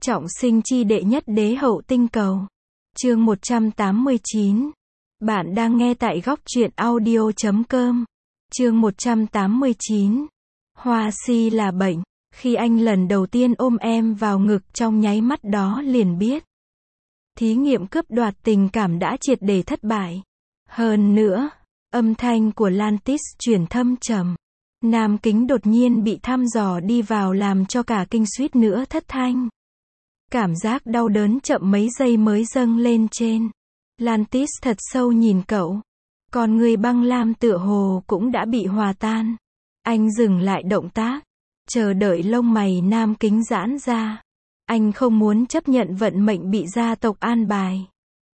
Trọng sinh chi đệ nhất đế hậu tinh cầu. Chương 189. Bạn đang nghe tại góc truyện audio.com. Chương 189. Hoa si là bệnh. Khi anh lần đầu tiên ôm em vào ngực, trong nháy mắt đó liền biết. Thí nghiệm cướp đoạt tình cảm đã triệt để thất bại. Hơn nữa, âm thanh của Lantis chuyển thâm trầm. Nam Kính đột nhiên bị thăm dò đi vào làm cho cả kinh suýt nữa thất thanh. Cảm giác đau đớn chậm mấy giây mới dâng lên trên. Lantis thật sâu nhìn cậu. Còn người băng lam tựa hồ cũng đã bị hòa tan. Anh dừng lại động tác. Chờ đợi lông mày Nam Kính giãn ra. Anh không muốn chấp nhận vận mệnh bị gia tộc an bài.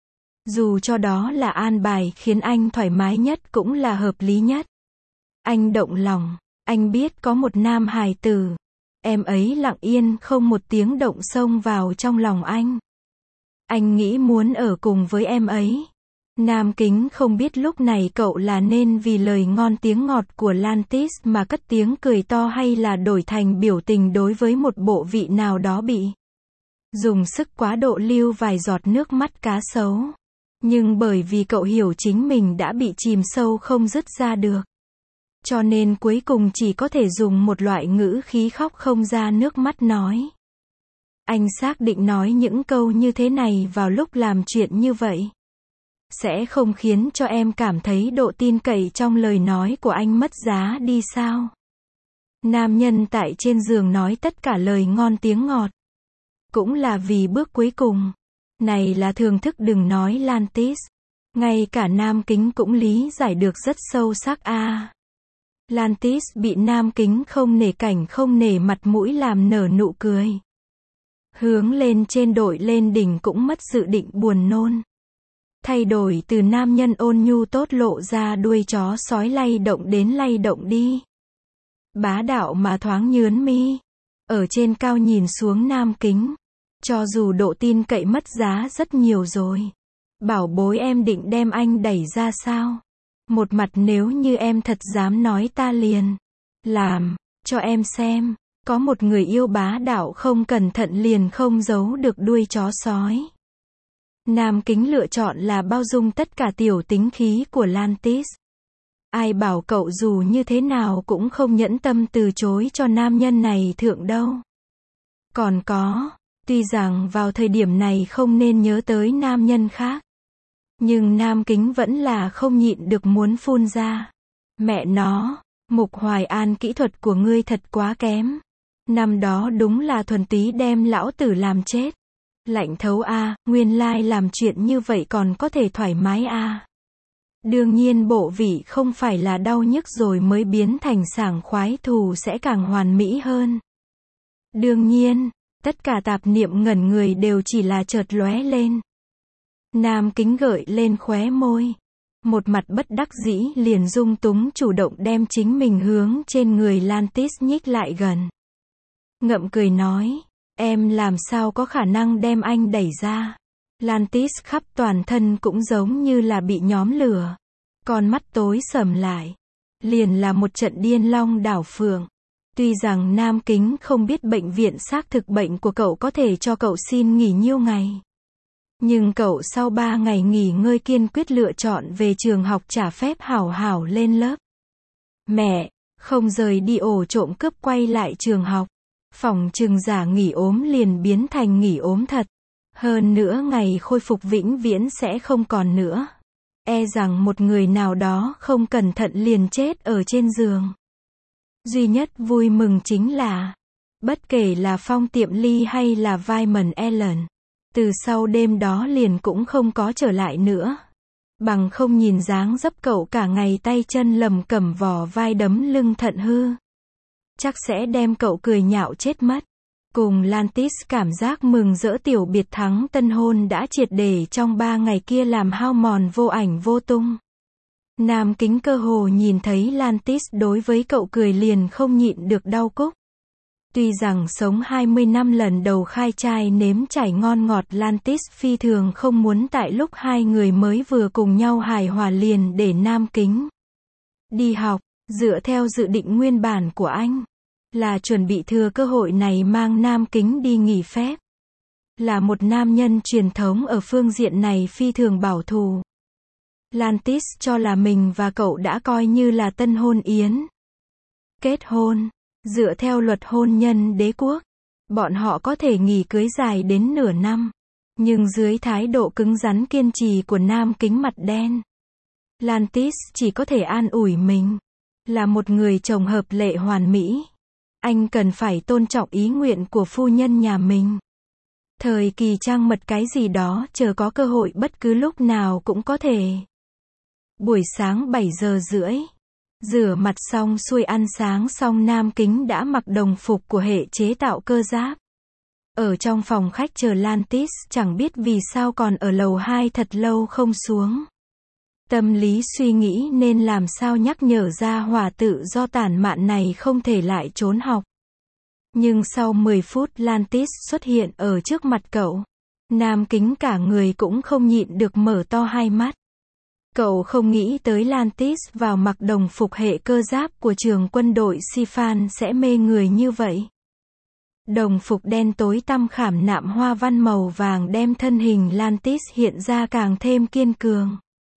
Dù cho đó là an bài khiến anh thoải mái nhất cũng là hợp lý nhất. Anh động lòng. Anh biết có một nam hài tử. Em ấy lặng yên không một tiếng động xông vào trong lòng anh. Anh nghĩ muốn ở cùng với em ấy. Nam Kính không biết lúc này cậu là nên vì lời ngon tiếng ngọt của Lantis mà cất tiếng cười to hay là đổi thành biểu tình đối với một bộ vị nào đó bị dùng sức quá độ lưu vài giọt nước mắt cá sấu. Nhưng bởi vì cậu hiểu chính mình đã bị chìm sâu không dứt ra được. Cho nên cuối cùng chỉ có thể dùng một loại ngữ khí khóc không ra nước mắt nói. Anh xác định nói những câu như thế này vào lúc làm chuyện như vậy sẽ không khiến cho em cảm thấy độ tin cậy trong lời nói của anh mất giá đi sao? Nam nhân tại trên giường nói tất cả lời ngon tiếng ngọt. Cũng là vì bước cuối cùng. Này là thưởng thức đừng nói Lantis. Ngay cả Nam Kính cũng lý giải được rất sâu sắc a. Lantis bị Nam Kính không nể cảnh không nể mặt mũi làm nở nụ cười. Hướng lên trên đội lên đỉnh cũng mất dự định buồn nôn. Thay đổi từ nam nhân ôn nhu tốt lộ ra đuôi chó sói lay động đến lay động đi. Bá đạo mà thoáng nhướn mi. Ở trên cao nhìn xuống Nam Kính. Cho dù độ tin cậy mất giá rất nhiều rồi. Bảo bối em định đem anh đẩy ra sao? Một mặt nếu như em thật dám nói ta liền làm cho em xem. Có một người yêu bá đạo không cẩn thận liền không giấu được đuôi chó sói. Nam Kính lựa chọn là bao dung tất cả tiểu tính khí của Lantis. Ai bảo cậu dù như thế nào cũng không nhẫn tâm từ chối cho nam nhân này thượng đâu. Còn có, tuy rằng vào thời điểm này không nên nhớ tới nam nhân khác. Nhưng Nam Kính vẫn là không nhịn được muốn phun ra. Mẹ nó, Mục Hoài An kỹ thuật của ngươi thật quá kém. Năm đó đúng là thuần túy đem lão tử làm chết. Lạnh thấu a, nguyên lai làm chuyện như vậy còn có thể thoải mái a. Đương nhiên bộ vị không phải là đau nhức rồi mới biến thành sảng khoái thù sẽ càng hoàn mỹ hơn. Đương nhiên, tất cả tạp niệm ngẩn người đều chỉ là chợt lóe lên. Nam Kính gợi lên khóe môi. Một mặt bất đắc dĩ liền dung túng chủ động đem chính mình hướng trên người Lantis nhích lại gần. Ngậm cười nói. Em làm sao có khả năng đem anh đẩy ra. Lantis khắp toàn thân cũng giống như là bị nhóm lửa. Con mắt tối sầm lại. Liền là một trận điên long đảo phượng. Tuy rằng Nam Kính không biết bệnh viện xác thực bệnh của cậu có thể cho cậu xin nghỉ nhiêu ngày. Nhưng cậu sau 3 ngày nghỉ ngơi kiên quyết lựa chọn về trường học trả phép hảo hảo lên lớp. Mẹ, không rời đi ổ trộm cướp quay lại trường học. Phòng trừng giả nghỉ ốm liền biến thành nghỉ ốm thật. Hơn nữa ngày khôi phục vĩnh viễn sẽ không còn nữa. E rằng một người nào đó không cẩn thận liền chết ở trên giường. Duy nhất vui mừng chính là, bất kể là Phong Tiệm Ly hay là Vyman Allen, từ sau đêm đó liền cũng không có trở lại nữa. Bằng không nhìn dáng dấp cậu cả ngày tay chân lầm cầm vò vai đấm lưng thận hư. Chắc sẽ đem cậu cười nhạo chết mất. Cùng Lantis cảm giác mừng rỡ tiểu biệt thắng tân hôn đã triệt để trong 3 ngày kia làm hao mòn vô ảnh vô tung. Nam Kính cơ hồ nhìn thấy Lantis đối với cậu cười liền không nhịn được đau cúc. Tuy rằng sống 20 năm lần đầu khai trai nếm trải ngon ngọt Lantis phi thường không muốn tại lúc hai người mới vừa cùng nhau hài hòa liền để Nam Kính đi học. Dựa theo dự định nguyên bản của anh, là chuẩn bị thừa cơ hội này mang Nam Kính đi nghỉ phép. Là một nam nhân truyền thống ở phương diện này phi thường bảo thủ. Lantis cho là mình và cậu đã coi như là tân hôn yến. Kết hôn. Dựa theo luật hôn nhân đế quốc, bọn họ có thể nghỉ cưới dài đến nửa năm. Nhưng dưới thái độ cứng rắn kiên trì của nam kính mặt đen, Lantis chỉ có thể an ủi mình. Là một người chồng hợp lệ hoàn mỹ. Anh cần phải tôn trọng ý nguyện của phu nhân nhà mình. Thời kỳ trang mật cái gì đó chờ có cơ hội bất cứ lúc nào cũng có thể. Buổi sáng 7 giờ rưỡi. Rửa mặt xong xuôi ăn sáng xong nam kính đã mặc đồng phục của hệ chế tạo cơ giáp. Ở trong phòng khách chờ Lantis chẳng biết vì sao còn ở lầu 2 thật lâu không xuống. Tâm lý suy nghĩ nên làm sao nhắc nhở ra hỏa tự do tản mạn này không thể lại trốn học. Nhưng sau 10 phút Lantis xuất hiện ở trước mặt cậu. Nam kính cả người cũng không nhịn được mở to hai mắt. Cậu không nghĩ tới Lantis vào mặc đồng phục hệ cơ giáp của trường quân đội Sifan sẽ mê người như vậy. Đồng phục đen tối tăm khảm nạm hoa văn màu vàng đem thân hình Lantis hiện ra càng thêm kiên cường.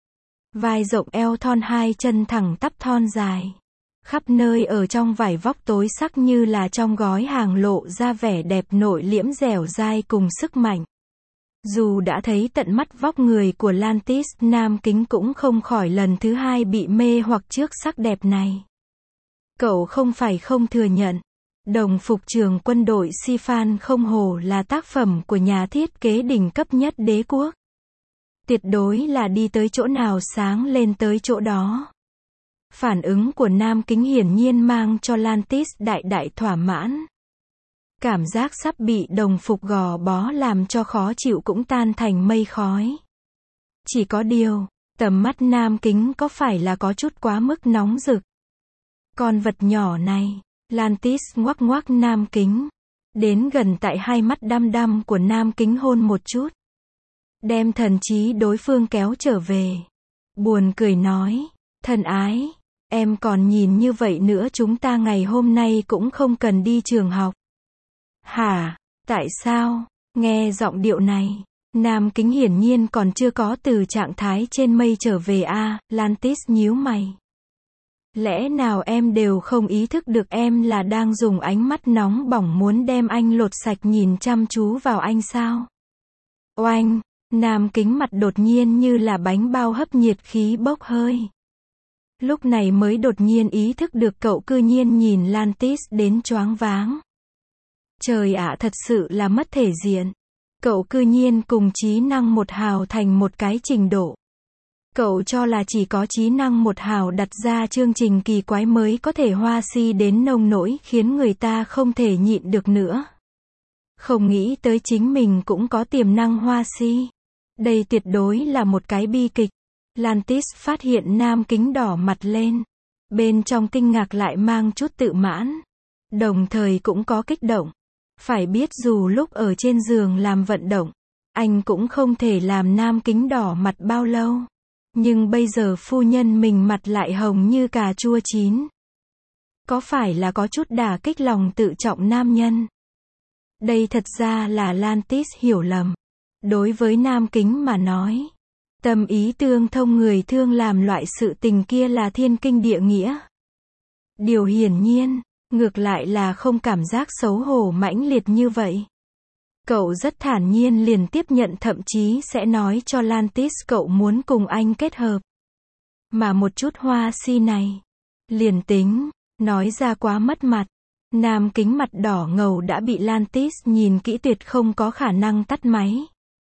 Vai rộng eo thon hai chân thẳng tắp thon dài. Khắp nơi ở trong vải vóc tối sắc như là trong gói hàng lộ ra vẻ đẹp nội liễm dẻo dai cùng sức mạnh. Dù đã thấy tận mắt vóc người của Lantis, nam kính cũng không khỏi lần thứ hai bị mê hoặc trước sắc đẹp này. Cậu không phải không thừa nhận. Đồng phục trường quân đội Sifan không hổ là tác phẩm của nhà thiết kế đỉnh cấp nhất đế quốc. Tuyệt đối là đi tới chỗ nào sáng lên tới chỗ đó. Phản ứng của nam kính hiển nhiên mang cho Lantis đại thỏa mãn. Cảm giác sắp bị đồng phục gò bó làm cho khó chịu cũng tan thành mây khói. Chỉ có điều, tầm mắt nam kính có phải là có chút quá mức nóng rực. Con vật nhỏ này, Lantis ngoắc ngoắc nam kính. Đến gần tại hai mắt đăm đăm của nam kính hôn một chút. Đem thần trí đối phương kéo trở về. Buồn cười nói, thân ái, em còn nhìn như vậy nữa chúng ta ngày hôm nay cũng không cần đi trường học. Hả? Tại sao? Nghe giọng điệu này, nam kính hiển nhiên còn chưa có từ trạng thái trên mây trở về a. Lantis nhíu mày. Lẽ nào em đều không ý thức được em là đang dùng ánh mắt nóng bỏng muốn đem anh lột sạch nhìn chăm chú vào anh sao? Oanh! Nam kính mặt đột nhiên như là bánh bao hấp nhiệt khí bốc hơi. Lúc này mới đột nhiên ý thức được cậu cư nhiên nhìn Lantis đến choáng váng. Trời ạ, thật sự là mất thể diện. Cậu cư nhiên cùng trí năng một hào thành một cái trình độ. Cậu cho là chỉ có trí năng một hào đặt ra chương trình kỳ quái mới có thể hoa si đến nông nỗi khiến người ta không thể nhịn được nữa. Không nghĩ tới chính mình cũng có tiềm năng hoa si. Đây tuyệt đối là một cái bi kịch. Lantis phát hiện nam kính đỏ mặt lên. Bên trong kinh ngạc lại mang chút tự mãn. Đồng thời cũng có kích động. Phải biết dù lúc ở trên giường làm vận động, anh cũng không thể làm nam kính đỏ mặt bao lâu. Nhưng bây giờ phu nhân mình mặt lại hồng như cà chua chín. Có phải là có chút đả kích lòng tự trọng nam nhân? Đây thật ra là Lantis hiểu lầm. Đối với nam kính mà nói, tâm ý tương thông người thương làm loại sự tình kia là thiên kinh địa nghĩa. Điều hiển nhiên, ngược lại là không cảm giác xấu hổ mãnh liệt như vậy. Cậu rất thản nhiên liền tiếp nhận, thậm chí sẽ nói cho Lantis cậu muốn cùng anh kết hợp. Mà một chút hoa si này, liền tính, nói ra quá mất mặt. Nam kính mặt đỏ ngầu đã bị Lantis nhìn kỹ tuyệt không có khả năng tắt máy.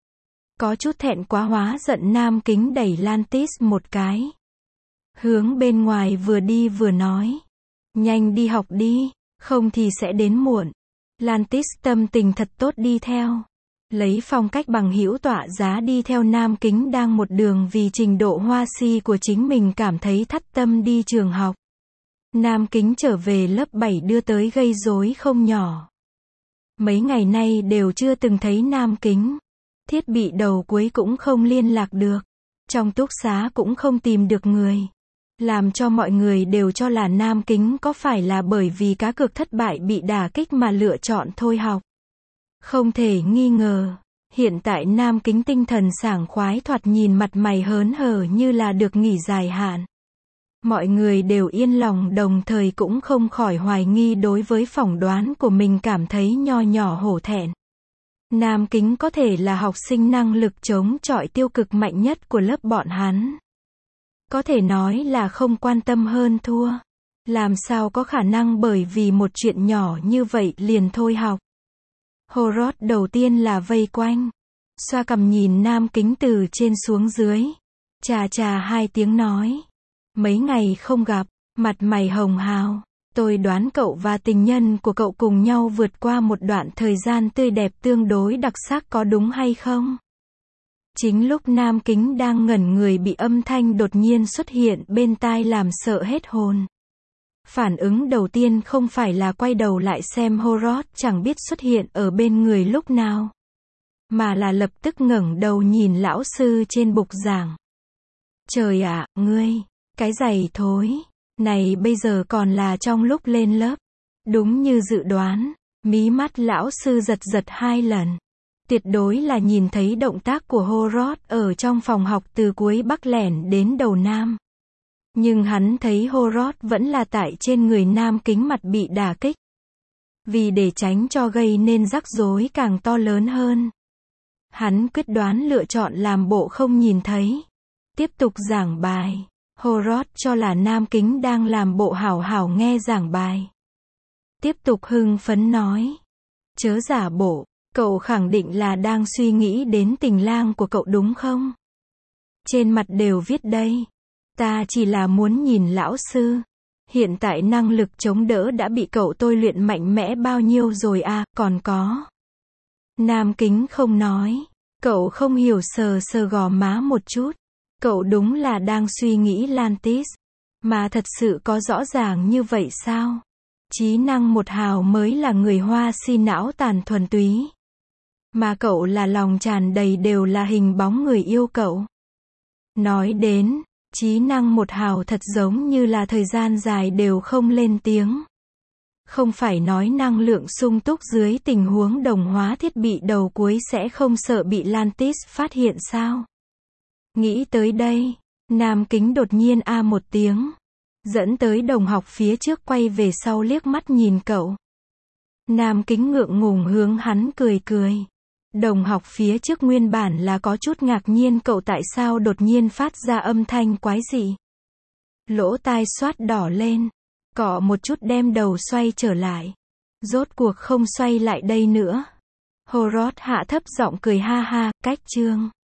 Có chút thẹn quá hóa giận nam kính đẩy Lantis một cái. Hướng bên ngoài vừa đi vừa nói. Nhanh đi học đi, không thì sẽ đến muộn. Lantis tâm tình thật tốt đi theo. Lấy phong cách bằng hữu tọa giá đi theo nam kính đang một đường vì trình độ hoa si của chính mình cảm thấy thắt tâm đi trường học. Nam kính trở về lớp 7 đưa tới gây rối không nhỏ. Mấy ngày nay đều chưa từng thấy nam kính. Thiết bị đầu cuối cũng không liên lạc được. Trong túc xá cũng không tìm được người. Làm cho mọi người đều cho là nam kính có phải là bởi vì cá cược thất bại bị đả kích mà lựa chọn thôi học. Không thể nghi ngờ, Hiện tại Nam Kính tinh thần sảng khoái, thoạt nhìn mặt mày hớn hở như là được nghỉ dài hạn. Mọi người đều yên lòng, đồng thời cũng không khỏi hoài nghi đối với phỏng đoán của mình, cảm thấy nho nhỏ hổ thẹn. Nam Kính có thể là học sinh năng lực chống chọi tiêu cực mạnh nhất của lớp bọn hắn. Có thể nói là không quan tâm hơn thua. Làm sao có khả năng bởi vì một chuyện nhỏ như vậy liền thôi học. Horrod đầu tiên là vây quanh. Xoa cằm nhìn Nam Kính từ trên xuống dưới. Chà chà hai tiếng nói. Mấy ngày không gặp, mặt mày hồng hào. Tôi đoán cậu và tình nhân của cậu cùng nhau vượt qua một đoạn thời gian tươi đẹp tương đối đặc sắc, có đúng hay không? Chính lúc Nam Kính đang ngẩn người bị âm thanh đột nhiên xuất hiện bên tai làm sợ hết hồn. Phản ứng đầu tiên không phải là quay đầu lại xem Horrod chẳng biết xuất hiện ở bên người lúc nào, mà là lập tức ngẩng đầu nhìn lão sư trên bục giảng. Trời ạ, ngươi, cái giày thối này bây giờ còn là trong lúc lên lớp. Đúng như dự đoán, mí mắt lão sư giật giật 2 lần. Tuyệt đối là nhìn thấy động tác của Horrod ở trong phòng học từ cuối Bắc lẻn đến đầu Nam. Nhưng hắn thấy Horrod vẫn là tại trên người Nam Kính, mặt bị đả kích. Vì để tránh cho gây nên rắc rối càng to lớn hơn, hắn quyết đoán lựa chọn làm bộ không nhìn thấy. Tiếp tục giảng bài. Horrod cho là Nam Kính đang làm bộ hảo hảo nghe giảng bài. Tiếp tục hưng phấn nói. Chớ giả bộ, cậu khẳng định là đang suy nghĩ đến tình lang của cậu đúng không? Trên mặt đều viết đây. Ta chỉ là muốn nhìn lão sư. Hiện tại năng lực chống đỡ đã bị cậu tôi luyện mạnh mẽ bao nhiêu rồi à, còn có. Nam Kính không nói. Cậu không hiểu, sờ sờ gò má một chút. Cậu đúng là đang suy nghĩ Lantis. Mà thật sự có rõ ràng như vậy sao? Trí năng một hào mới là người Hoa si não tàn thuần túy. Mà cậu là lòng tràn đầy đều là hình bóng người yêu cậu. Nói đến, trí năng một hào thật giống như là thời gian dài đều không lên tiếng. Không phải nói năng lượng sung túc dưới tình huống đồng hóa thiết bị đầu cuối sẽ không sợ bị Lantis phát hiện sao? Nghĩ tới đây, Nam Kính đột nhiên a một tiếng. Dẫn tới đồng học phía trước quay về sau liếc mắt nhìn cậu. Nam Kính ngượng ngùng hướng hắn cười cười. Đồng học phía trước nguyên bản là có chút ngạc nhiên cậu tại sao đột nhiên phát ra âm thanh quái dị. Lỗ tai xoát đỏ lên. Cọ một chút đem đầu xoay trở lại. Rốt cuộc không xoay lại đây nữa. Horrod hạ thấp giọng cười ha ha, cách chương.